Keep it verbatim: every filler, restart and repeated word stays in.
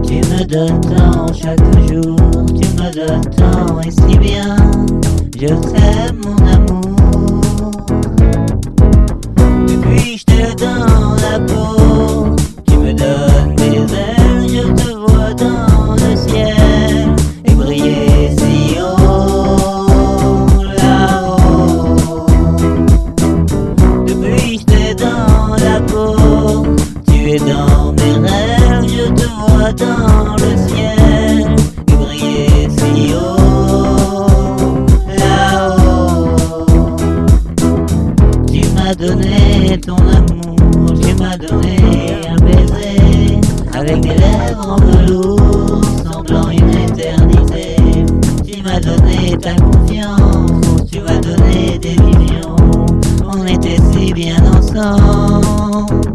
Tu me donnes tant chaque jour, tu me donnes tant et si bien. Je t'aime mon amour. Depuis je te dans la peau, tu me donnes des ailes, je te vois dans le ciel et briller si haut là-haut. Depuis je te dans la peau, tu es dans mes rêves, je te vois dans le ciel et briller si haut là-haut. Tu m'as donné ton amour, tu m'as donné un baiser avec des lèvres en velours, semblant une éternité. Tu m'as donné ta confiance, tu m'as donné des visions, on était si bien ensemble.